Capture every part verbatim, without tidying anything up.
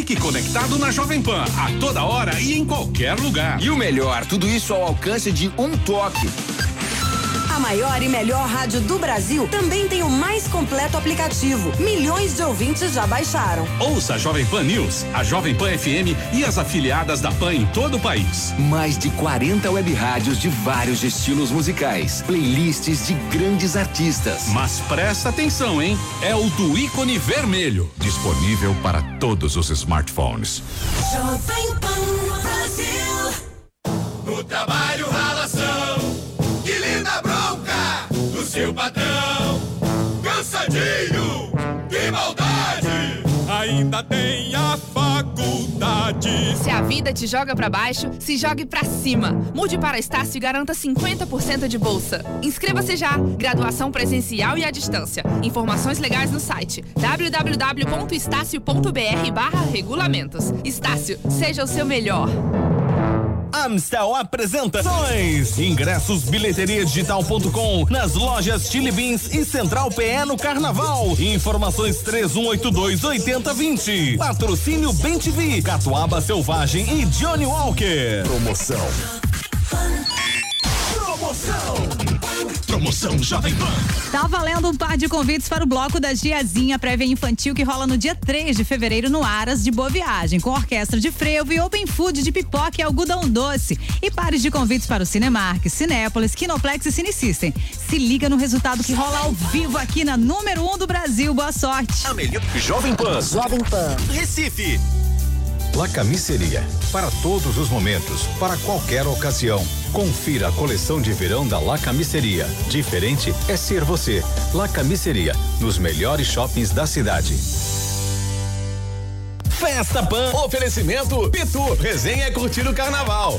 Fique conectado na Jovem Pan, a toda hora e em qualquer lugar. E o melhor, tudo isso ao alcance de um toque. A maior e melhor rádio do Brasil também tem o mais completo aplicativo. Milhões de ouvintes já baixaram. Ouça a Jovem Pan News, a Jovem Pan F M e as afiliadas da Pan em todo o país. Mais de quarenta web rádios de vários estilos musicais, playlists de grandes artistas. Mas presta atenção, hein? É o do ícone vermelho, disponível para todos os smartphones. Jovem Pan Brasil. No trabalho, ralação, que linda bronca do seu patrão. Cansadinho, que maldade, ainda tem a faculdade. Se a vida te joga pra baixo, se jogue pra cima. Mude para Estácio e garanta cinquenta por cento de bolsa. Inscreva-se já. Graduação presencial e à distância. Informações legais no site w w w ponto estácio ponto b r barra regulamentos. Estácio, seja o seu melhor. Amstel apresenta ingressos bilheteria digital ponto com nas lojas Chili Beans e Central P E no Carnaval. Informações três um oito dois, oito zero dois zero. Patrocínio Bem T V, Catuaba Selvagem e Johnny Walker. Promoção. Promoção. Promoção Jovem Pan. Tá valendo um par de convites para o bloco da Giazinha, prévia infantil que rola no dia três de fevereiro no Aras de Boa Viagem, com orquestra de frevo e open food de pipoca e algodão doce. E pares de convites para o Cinemark, Cinépolis, Kinoplex e Cine System. Se liga no resultado que rola ao vivo aqui na número um do Brasil. Boa sorte. A melhor Jovem Pan. Jovem Pan. Recife. La Camiseria, para todos os momentos, para qualquer ocasião. Confira a coleção de verão da La Camiseria. Diferente é ser você. La Camiseria, nos melhores shoppings da cidade. Festa Pan, oferecimento Pitu, resenha é curtir o carnaval.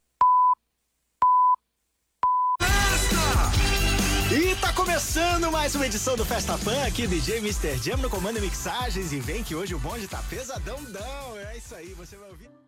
E tá começando mais uma edição do Festa Pan, aqui D J mister Jam no comando e mixagens, e vem que hoje o bonde tá pesadão, é isso aí, você vai ouvir.